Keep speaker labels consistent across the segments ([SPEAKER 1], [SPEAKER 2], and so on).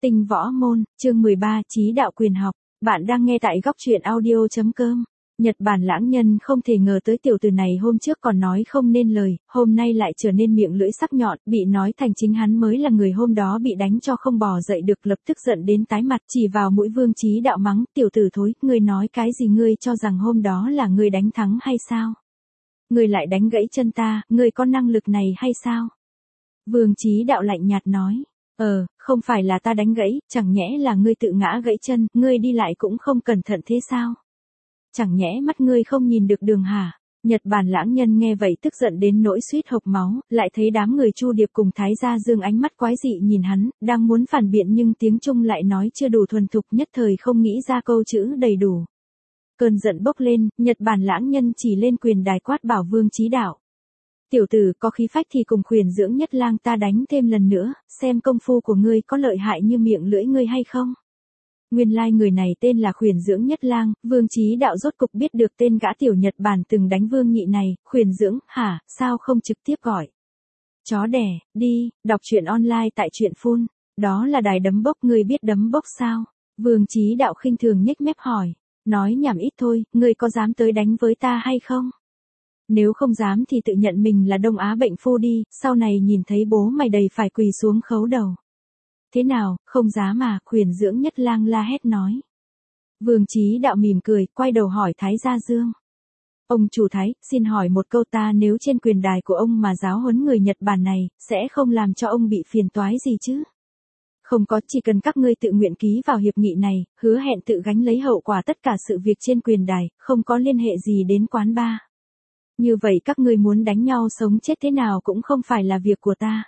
[SPEAKER 1] Tinh võ môn, chương 13, chí đạo quyền học. Bạn đang nghe tại góc truyện audio.com. Nhật Bản lãng nhân không thể ngờ tới tiểu tử này hôm trước còn nói không nên lời, hôm nay lại trở nên miệng lưỡi sắc nhọn, bị nói thành chính hắn mới là người hôm đó bị đánh cho không bò dậy được, lập tức giận đến tái mặt, chỉ vào mũi Vương Chí Đạo mắng, tiểu tử thối, ngươi nói cái gì, ngươi cho rằng hôm đó là ngươi đánh thắng hay sao? Ngươi lại đánh gãy chân ta, ngươi có năng lực này hay sao? Vương Chí Đạo lạnh nhạt nói. Không phải là ta đánh gãy, chẳng nhẽ là ngươi tự ngã gãy chân, ngươi đi lại cũng không cẩn thận thế sao? Chẳng nhẽ mắt ngươi không nhìn được đường hả? Nhật Bản lãng nhân nghe vậy tức giận đến nỗi suýt hộc máu, lại thấy đám người Chu Điệp cùng Thái Gia Dương ánh mắt quái dị nhìn hắn, đang muốn phản biện nhưng tiếng Trung lại nói chưa đủ thuần thục, nhất thời không nghĩ ra câu chữ đầy đủ. Cơn giận bốc lên, Nhật Bản lãng nhân chỉ lên quyền đài quát bảo Vương Chí Đạo. Tiểu tử có khí phách thì cùng Khuyển Dưỡng Nhất Lang ta đánh thêm lần nữa, xem công phu của ngươi có lợi hại như miệng lưỡi ngươi hay không. Nguyên lai người này tên là Khuyển Dưỡng Nhất Lang, Vương Chí Đạo rốt cục biết được tên gã tiểu Nhật Bản từng đánh Vương Nhị này, Khuyển Dưỡng, hả, sao không trực tiếp gọi. Chó đẻ, đi, đọc truyện online tại truyện phun, đó là đài đấm bốc, ngươi biết đấm bốc sao? Vương Chí Đạo khinh thường nhếch mép hỏi, nói nhảm ít thôi, ngươi có dám tới đánh với ta hay không? Nếu không dám thì tự nhận mình là Đông Á bệnh phu đi, sau này nhìn thấy bố mày đầy phải quỳ xuống khấu đầu. Thế nào, không dám mà, Khuyển Dưỡng Nhất Lang la hét nói. Vương Chí Đạo mỉm cười, quay đầu hỏi Thái Gia Dương. Ông chủ Thái, xin hỏi một câu, ta nếu trên quyền đài của ông mà giáo huấn người Nhật Bản này, sẽ không làm cho ông bị phiền toái gì chứ? Không có, chỉ cần các ngươi tự nguyện ký vào hiệp nghị này, hứa hẹn tự gánh lấy hậu quả tất cả sự việc trên quyền đài, không có liên hệ gì đến quán bar. Như vậy các ngươi muốn đánh nhau sống chết thế nào cũng không phải là việc của ta.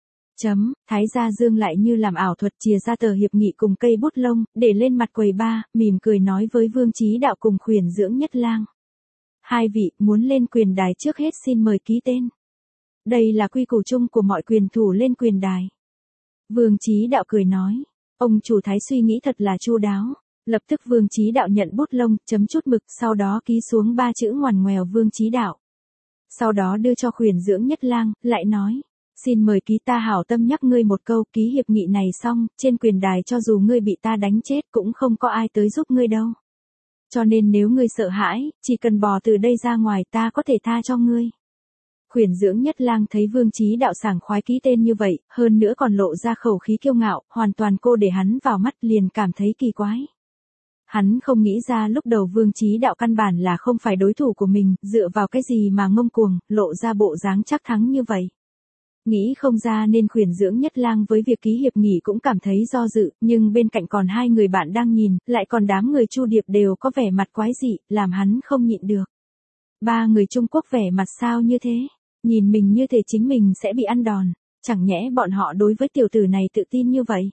[SPEAKER 1] Thái Gia Dương lại như làm ảo thuật chìa ra tờ hiệp nghị cùng cây bút lông, để lên mặt quầy bar, mỉm cười nói với Vương Chí Đạo cùng Khuyển Dưỡng Nhất Lang. Hai vị, muốn lên quyền đài trước hết xin mời ký tên. Đây là quy củ chung của mọi quyền thủ lên quyền đài. Vương Chí Đạo cười nói. Ông chủ Thái suy nghĩ thật là chu đáo. Lập tức Vương Chí Đạo nhận bút lông, chấm chút mực, sau đó ký xuống 3 chữ ngoằn ngoèo Vương Chí Đạo. Sau đó đưa cho Khuyển Dưỡng Nhất Lang, lại nói, xin mời ký, ta hảo tâm nhắc ngươi một câu, ký hiệp nghị này xong, trên quyền đài cho dù ngươi bị ta đánh chết cũng không có ai tới giúp ngươi đâu. Cho nên nếu ngươi sợ hãi, chỉ cần bò từ đây ra ngoài ta có thể tha cho ngươi. Khuyển Dưỡng Nhất Lang thấy Vương Chí Đạo sảng khoái ký tên như vậy, hơn nữa còn lộ ra khẩu khí kiêu ngạo, hoàn toàn cô để hắn vào mắt, liền cảm thấy kỳ quái. Hắn không nghĩ ra lúc đầu Vương Chí Đạo căn bản là không phải đối thủ của mình, dựa vào cái gì mà ngông cuồng, lộ ra bộ dáng chắc thắng như vậy. Nghĩ không ra nên Khuyển Dưỡng Nhất Lang với việc ký hiệp nghị cũng cảm thấy do dự, nhưng bên cạnh còn hai người bạn đang nhìn, lại còn đám người Chu Điệp đều có vẻ mặt quái dị, làm hắn không nhịn được. Ba người Trung Quốc vẻ mặt sao như thế, nhìn mình như thể chính mình sẽ bị ăn đòn, chẳng nhẽ bọn họ đối với tiểu tử này tự tin như vậy.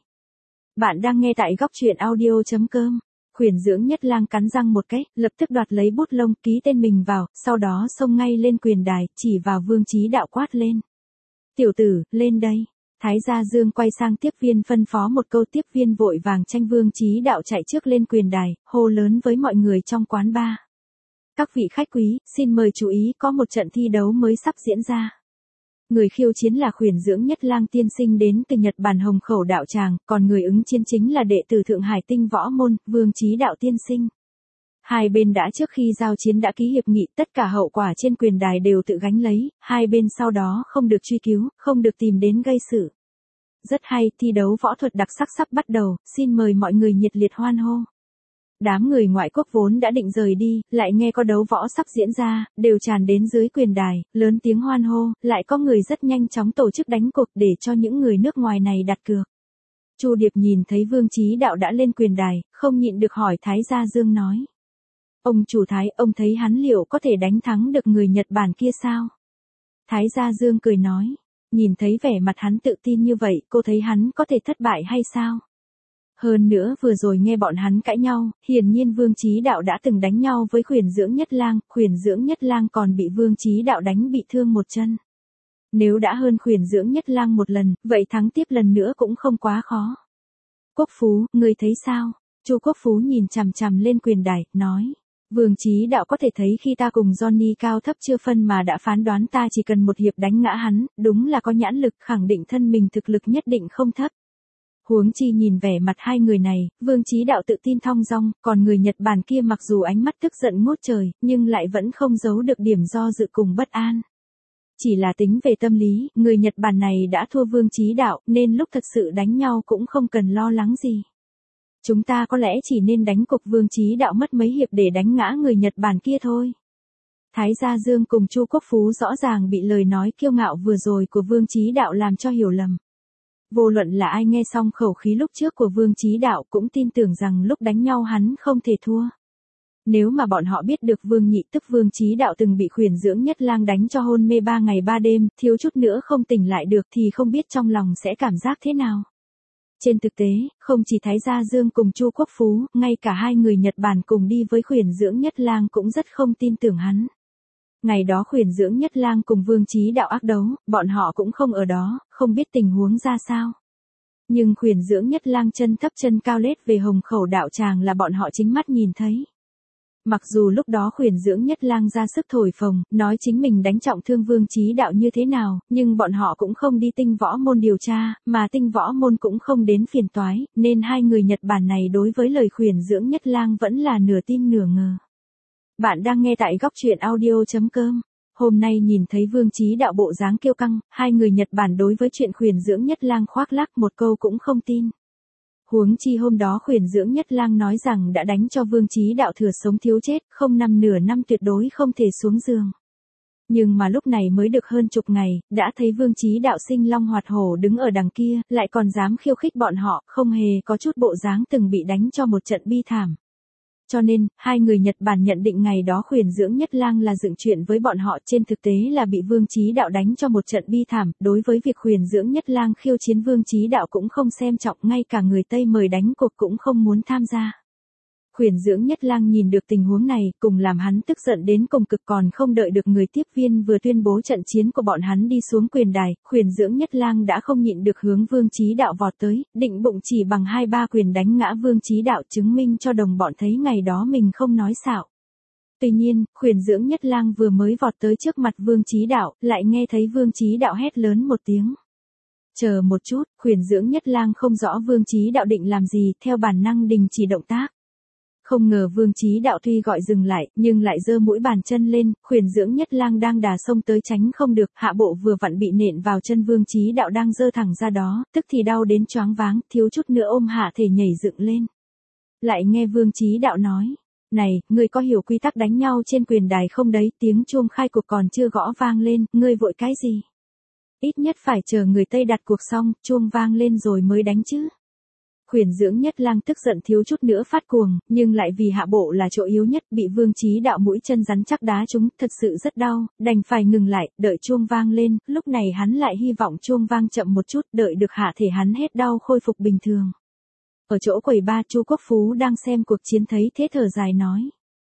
[SPEAKER 1] Bạn đang nghe tại góc truyện audio.com. Khuyển Dưỡng Nhất Lang cắn răng một cái, lập tức đoạt lấy bút lông, ký tên mình vào, sau đó xông ngay lên quyền đài, chỉ vào Vương Chí Đạo quát lên. Tiểu tử, lên đây. Thái Gia Dương quay sang tiếp viên phân phó một câu, tiếp viên vội vàng tranh Vương Chí Đạo chạy trước lên quyền đài, hô lớn với mọi người trong quán bar. Các vị khách quý, xin mời chú ý, có một trận thi đấu mới sắp diễn ra. Người khiêu chiến là Khuyển Dưỡng Nhất Lang tiên sinh đến từ Nhật Bản Hồng Khẩu đạo tràng, còn người ứng chiến chính là đệ tử Thượng Hải Tinh võ môn, Vương Chí Đạo tiên sinh. Hai bên đã trước khi giao chiến đã ký hiệp nghị, tất cả hậu quả trên quyền đài đều tự gánh lấy, hai bên sau đó không được truy cứu, không được tìm đến gây sự. Rất hay, thi đấu võ thuật đặc sắc sắp bắt đầu, xin mời mọi người nhiệt liệt hoan hô. Đám người ngoại quốc vốn đã định rời đi, lại nghe có đấu võ sắp diễn ra, đều tràn đến dưới quyền đài, lớn tiếng hoan hô, lại có người rất nhanh chóng tổ chức đánh cuộc để cho những người nước ngoài này đặt cược. Chu Điệp nhìn thấy Vương Chí Đạo đã lên quyền đài, không nhịn được hỏi Thái Gia Dương nói. Ông chủ Thái, ông thấy hắn liệu có thể đánh thắng được người Nhật Bản kia sao? Thái Gia Dương cười nói, nhìn thấy vẻ mặt hắn tự tin như vậy, cô thấy hắn có thể thất bại hay sao? Hơn nữa vừa rồi nghe bọn hắn cãi nhau, hiển nhiên Vương Chí Đạo đã từng đánh nhau với Khuyển Dưỡng Nhất Lang, Khuyển Dưỡng Nhất Lang còn bị Vương Chí Đạo đánh bị thương một chân. Nếu đã hơn Khuyển Dưỡng Nhất Lang một lần, vậy thắng tiếp lần nữa cũng không quá khó. Quốc Phú, ngươi thấy sao? Chu Quốc Phú nhìn chằm chằm lên quyền đài, nói. Vương Chí Đạo có thể thấy khi ta cùng Johnny cao thấp chưa phân mà đã phán đoán ta chỉ cần một hiệp đánh ngã hắn, đúng là có nhãn lực, khẳng định thân mình thực lực nhất định không thấp. Huống chi nhìn vẻ mặt hai người này, Vương Chí Đạo tự tin thong dong, còn người Nhật Bản kia mặc dù ánh mắt tức giận ngút trời, nhưng lại vẫn không giấu được điểm do dự cùng bất an. Chỉ là tính về tâm lý, người Nhật Bản này đã thua Vương Chí Đạo, nên lúc thật sự đánh nhau cũng không cần lo lắng gì. Chúng ta có lẽ chỉ nên đánh cục Vương Chí Đạo mất mấy hiệp để đánh ngã người Nhật Bản kia thôi. Thái Gia Dương cùng Chu Quốc Phú rõ ràng bị lời nói kiêu ngạo vừa rồi của Vương Chí Đạo làm cho hiểu lầm. Vô luận là ai nghe xong khẩu khí lúc trước của Vương Chí Đạo cũng tin tưởng rằng lúc đánh nhau hắn không thể thua. Nếu mà bọn họ biết được Vương Nhị tức Vương Chí Đạo từng bị Khuyển Dưỡng Nhất Lang đánh cho hôn mê 3 ngày 3 đêm, thiếu chút nữa không tỉnh lại được thì không biết trong lòng sẽ cảm giác thế nào. Trên thực tế, không chỉ Thái Gia Dương cùng Chu Quốc Phú, ngay cả hai người Nhật Bản cùng đi với Khuyển Dưỡng Nhất Lang cũng rất không tin tưởng hắn. Ngày đó Khuyển Dưỡng Nhất Lang cùng Vương Chí Đạo ác đấu, bọn họ cũng không ở đó, không biết tình huống ra sao. Nhưng Khuyển Dưỡng Nhất Lang chân thấp chân cao lết về Hồng Khẩu đạo tràng là bọn họ chính mắt nhìn thấy. Mặc dù lúc đó Khuyển Dưỡng Nhất Lang ra sức thổi phồng, nói chính mình đánh trọng thương Vương Chí Đạo như thế nào, nhưng bọn họ cũng không đi Tinh Võ Môn điều tra, mà Tinh Võ Môn cũng không đến phiền toái, nên hai người Nhật Bản này đối với lời Khuyển Dưỡng Nhất Lang vẫn là nửa tin nửa ngờ. Bạn đang nghe tại góc truyện audio.com. Hôm nay nhìn thấy Vương Chí Đạo bộ dáng kiêu căng, hai người Nhật Bản đối với chuyện Khuyển Dưỡng Nhất Lang khoác lác một câu cũng không tin. Huống chi hôm đó Khuyển Dưỡng Nhất Lang nói rằng đã đánh cho Vương Chí Đạo thừa sống thiếu chết, không năm nửa năm tuyệt đối không thể xuống giường. Nhưng mà lúc này mới được hơn chục ngày, đã thấy Vương Chí Đạo sinh long hoạt hổ đứng ở đằng kia, lại còn dám khiêu khích bọn họ, không hề có chút bộ dáng từng bị đánh cho một trận bi thảm. Cho nên, hai người Nhật Bản nhận định ngày đó Khuyển Dưỡng Nhất Lang là dựng chuyện với bọn họ, trên thực tế là bị Vương Chí Đạo đánh cho một trận bi thảm. Đối với việc Khuyển Dưỡng Nhất Lang khiêu chiến Vương Chí Đạo cũng không xem trọng, ngay cả người Tây mời đánh cuộc cũng không muốn tham gia. Khuyển Dưỡng Nhất Lang nhìn được tình huống này, cùng làm hắn tức giận đến cùng cực, còn không đợi được người tiếp viên vừa tuyên bố trận chiến của bọn hắn đi xuống quyền đài, Khuyển Dưỡng Nhất Lang đã không nhịn được hướng Vương Chí Đạo vọt tới, định bụng chỉ bằng 2-3 quyền đánh ngã Vương Chí Đạo, chứng minh cho đồng bọn thấy ngày đó mình không nói xạo. Tuy nhiên, Khuyển Dưỡng Nhất Lang vừa mới vọt tới trước mặt Vương Chí Đạo, lại nghe thấy Vương Chí Đạo hét lớn một tiếng. Chờ một chút, Khuyển Dưỡng Nhất Lang không rõ Vương Chí Đạo định làm gì, theo bản năng đình chỉ động tác. Không ngờ Vương Chí Đạo tuy gọi dừng lại, nhưng lại giơ mũi bàn chân lên, Khuyển Dưỡng Nhất Lang đang đà xông tới tránh không được, hạ bộ vừa vặn bị nện vào chân Vương Chí Đạo đang giơ thẳng ra đó, tức thì đau đến choáng váng, thiếu chút nữa ôm hạ thể nhảy dựng lên. Lại nghe Vương Chí Đạo nói, này, ngươi có hiểu quy tắc đánh nhau trên quyền đài không đấy, tiếng chuông khai cuộc còn chưa gõ vang lên, ngươi vội cái gì? Ít nhất phải chờ người Tây đặt cuộc xong, chuông vang lên rồi mới đánh chứ. Khuyển Dưỡng Nhất Lang tức giận thiếu chút nữa phát cuồng, nhưng lại vì hạ bộ là chỗ yếu nhất, bị Vương Chí Đạo mũi chân rắn chắc đá trúng, thật sự rất đau, đành phải ngừng lại, đợi chuông vang lên, lúc này hắn lại hy vọng chuông vang chậm một chút, đợi được hạ thể hắn hết đau khôi phục bình thường. Ở chỗ quầy ba, Chu Quốc Phú đang xem cuộc chiến thấy thế thở dài nói.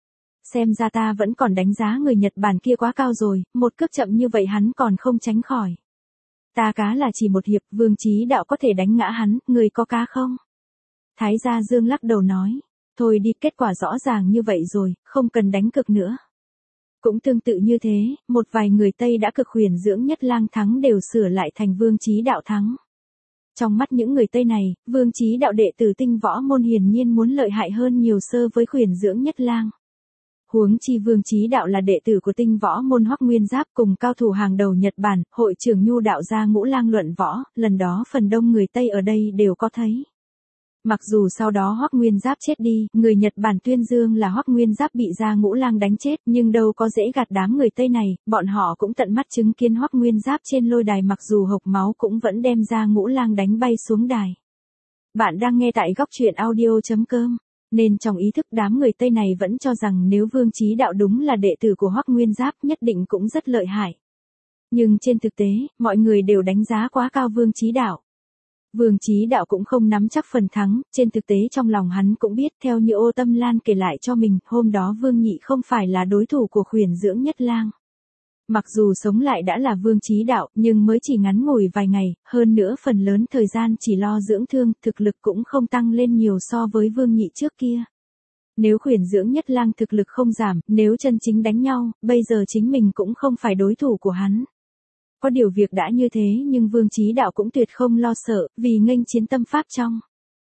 [SPEAKER 1] Xem ra ta vẫn còn đánh giá người Nhật Bản kia quá cao rồi, một cước chậm như vậy hắn còn không tránh khỏi. Ta cá là chỉ một hiệp, Vương Chí Đạo có thể đánh ngã hắn, người có cá không? Thái Gia Dương lắc đầu nói, thôi đi, kết quả rõ ràng như vậy rồi, không cần đánh cực nữa. Cũng tương tự như thế, một vài người Tây đã cực Khuyển Dưỡng Nhất Lang thắng đều sửa lại thành Vương Chí Đạo thắng. Trong mắt những người Tây này, Vương Chí Đạo đệ tử Tinh Võ Môn hiển nhiên muốn lợi hại hơn nhiều so với Khuyển Dưỡng Nhất Lang. Huống chi Vương Chí Đạo là đệ tử của Tinh Võ Môn Hoắc Nguyên Giáp cùng cao thủ hàng đầu Nhật Bản, hội trưởng Nhu Đạo gia Ngũ Lang luận võ, lần đó phần đông người Tây ở đây đều có thấy. Mặc dù sau đó Hoắc Nguyên Giáp chết đi, người Nhật Bản tuyên dương là Hoắc Nguyên Giáp bị gia Ngũ Lang đánh chết, nhưng đâu có dễ gạt đám người Tây này, bọn họ cũng tận mắt chứng kiến Hoắc Nguyên Giáp trên lôi đài mặc dù hộc máu cũng vẫn đem gia Ngũ Lang đánh bay xuống đài. Bạn đang nghe tại góc truyện audio.com. Nên trong ý thức đám người Tây này vẫn cho rằng nếu Vương Chí Đạo đúng là đệ tử của Hoắc Nguyên Giáp nhất định cũng rất lợi hại. Nhưng trên thực tế, mọi người đều đánh giá quá cao Vương Chí Đạo. Vương Chí Đạo cũng không nắm chắc phần thắng, trên thực tế trong lòng hắn cũng biết, theo như Ô Tâm Lan kể lại cho mình, hôm đó Vương Nhị không phải là đối thủ của Khuyển Dưỡng Nhất Lang. Mặc dù sống lại đã là Vương Chí Đạo, nhưng mới chỉ ngắn ngủi vài ngày, hơn nữa phần lớn thời gian chỉ lo dưỡng thương, thực lực cũng không tăng lên nhiều so với Vương Nhị trước kia. Nếu Khuyển Dưỡng Nhất Lang thực lực không giảm, nếu chân chính đánh nhau, bây giờ chính mình cũng không phải đối thủ của hắn. có điều việc đã như thế nhưng Vương Chí Đạo cũng tuyệt không lo sợ, vì nghênh chiến tâm pháp trong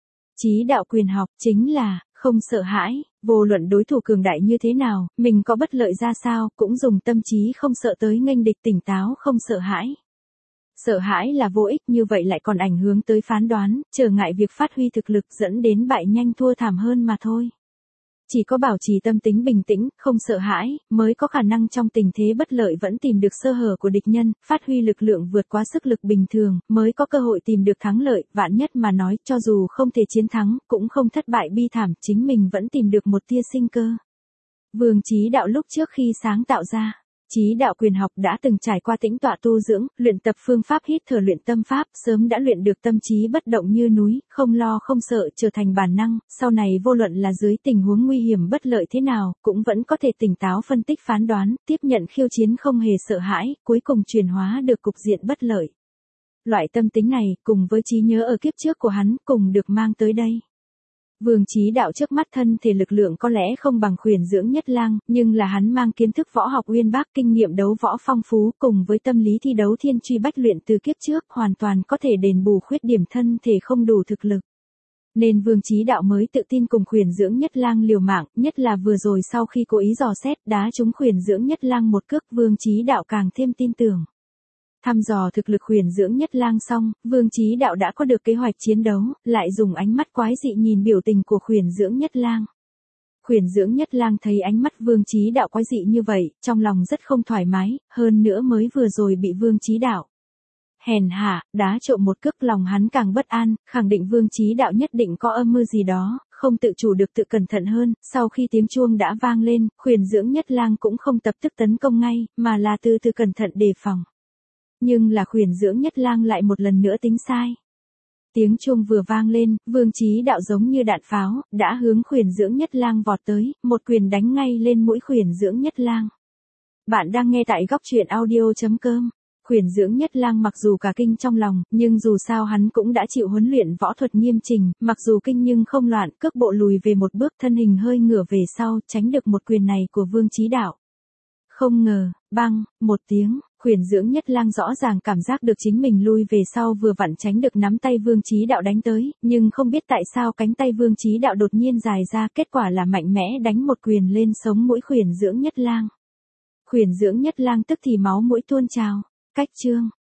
[SPEAKER 1] Chí Đạo quyền học chính là không sợ hãi, vô luận đối thủ cường đại như thế nào, mình có bất lợi ra sao, cũng dùng tâm trí không sợ tới nghênh địch, tỉnh táo không sợ hãi. Sợ hãi là vô ích, như vậy lại còn ảnh hưởng tới phán đoán, trở ngại việc phát huy thực lực, dẫn đến bại nhanh thua thảm hơn mà thôi. Chỉ có bảo trì tâm tính bình tĩnh, không sợ hãi, mới có khả năng trong tình thế bất lợi vẫn tìm được sơ hở của địch nhân, phát huy lực lượng vượt quá sức lực bình thường, mới có cơ hội tìm được thắng lợi. Vạn nhất mà nói, cho dù không thể chiến thắng, cũng không thất bại bi thảm, chính mình vẫn tìm được một tia sinh cơ. Vương Chí Đạo lúc trước khi sáng tạo ra Chí Đạo quyền học đã từng trải qua tĩnh tọa tu dưỡng, luyện tập phương pháp hít thở luyện tâm pháp, sớm đã luyện được tâm trí bất động như núi, không lo không sợ, trở thành bản năng, sau này vô luận là dưới tình huống nguy hiểm bất lợi thế nào, cũng vẫn có thể tỉnh táo phân tích phán đoán, tiếp nhận khiêu chiến không hề sợ hãi, cuối cùng chuyển hóa được cục diện bất lợi. Loại tâm tính này, cùng với trí nhớ ở kiếp trước của hắn, cùng được mang tới đây. Vương Chí Đạo trước mắt thân thể lực lượng có lẽ không bằng Khuyển Dưỡng Nhất Lang, nhưng là hắn mang kiến thức võ học uyên bác, kinh nghiệm đấu võ phong phú, cùng với tâm lý thi đấu thiên truy bách luyện từ kiếp trước, hoàn toàn có thể đền bù khuyết điểm thân thể không đủ thực lực. Nên Vương Chí Đạo mới tự tin cùng Khuyển Dưỡng Nhất Lang liều mạng, nhất là vừa rồi sau khi cố ý dò xét đá trúng Khuyển Dưỡng Nhất Lang một cước, Vương Chí Đạo càng thêm tin tưởng. Thăm dò thực lực Khuyển Dưỡng Nhất Lang xong, Vương Chí Đạo đã có được kế hoạch chiến đấu, lại dùng ánh mắt quái dị nhìn biểu tình của Khuyển Dưỡng Nhất Lang. Khuyển Dưỡng Nhất Lang thấy ánh mắt Vương Chí Đạo quái dị như vậy, trong lòng rất không thoải mái, hơn nữa mới vừa rồi bị Vương Chí Đạo hèn hạ, đá trộm một cước, lòng hắn càng bất an, khẳng định Vương Chí Đạo nhất định có âm mưu gì đó, không tự chủ được tự cẩn thận hơn. Sau khi tiếng chuông đã vang lên, Khuyển Dưỡng Nhất Lang cũng không tập tức tấn công ngay, mà là từ từ cẩn thận đề phòng. Nhưng là Khuyển Dưỡng Nhất Lang lại một lần nữa tính sai. Tiếng chuông vừa vang lên, Vương Chí Đạo giống như đạn pháo, đã hướng Khuyển Dưỡng Nhất Lang vọt tới, một quyền đánh ngay lên mũi Khuyển Dưỡng Nhất Lang. Bạn đang nghe tại góc truyện audio.com. Khuyển Dưỡng Nhất Lang mặc dù cả kinh trong lòng, nhưng dù sao hắn cũng đã chịu huấn luyện võ thuật nghiêm chỉnh, mặc dù kinh nhưng không loạn, cước bộ lùi về một bước, thân hình hơi ngửa về sau, tránh được một quyền này của Vương Chí Đạo. Không ngờ, bang, một tiếng, Khuyển Dưỡng Nhất Lang rõ ràng cảm giác được chính mình lui về sau vừa vặn tránh được nắm tay Vương Chí Đạo đánh tới, nhưng không biết tại sao cánh tay Vương Chí Đạo đột nhiên dài ra, kết quả là mạnh mẽ đánh một quyền lên sống mũi Khuyển Dưỡng Nhất Lang. Khuyển Dưỡng Nhất Lang tức thì máu mũi tuôn trào. Cách chương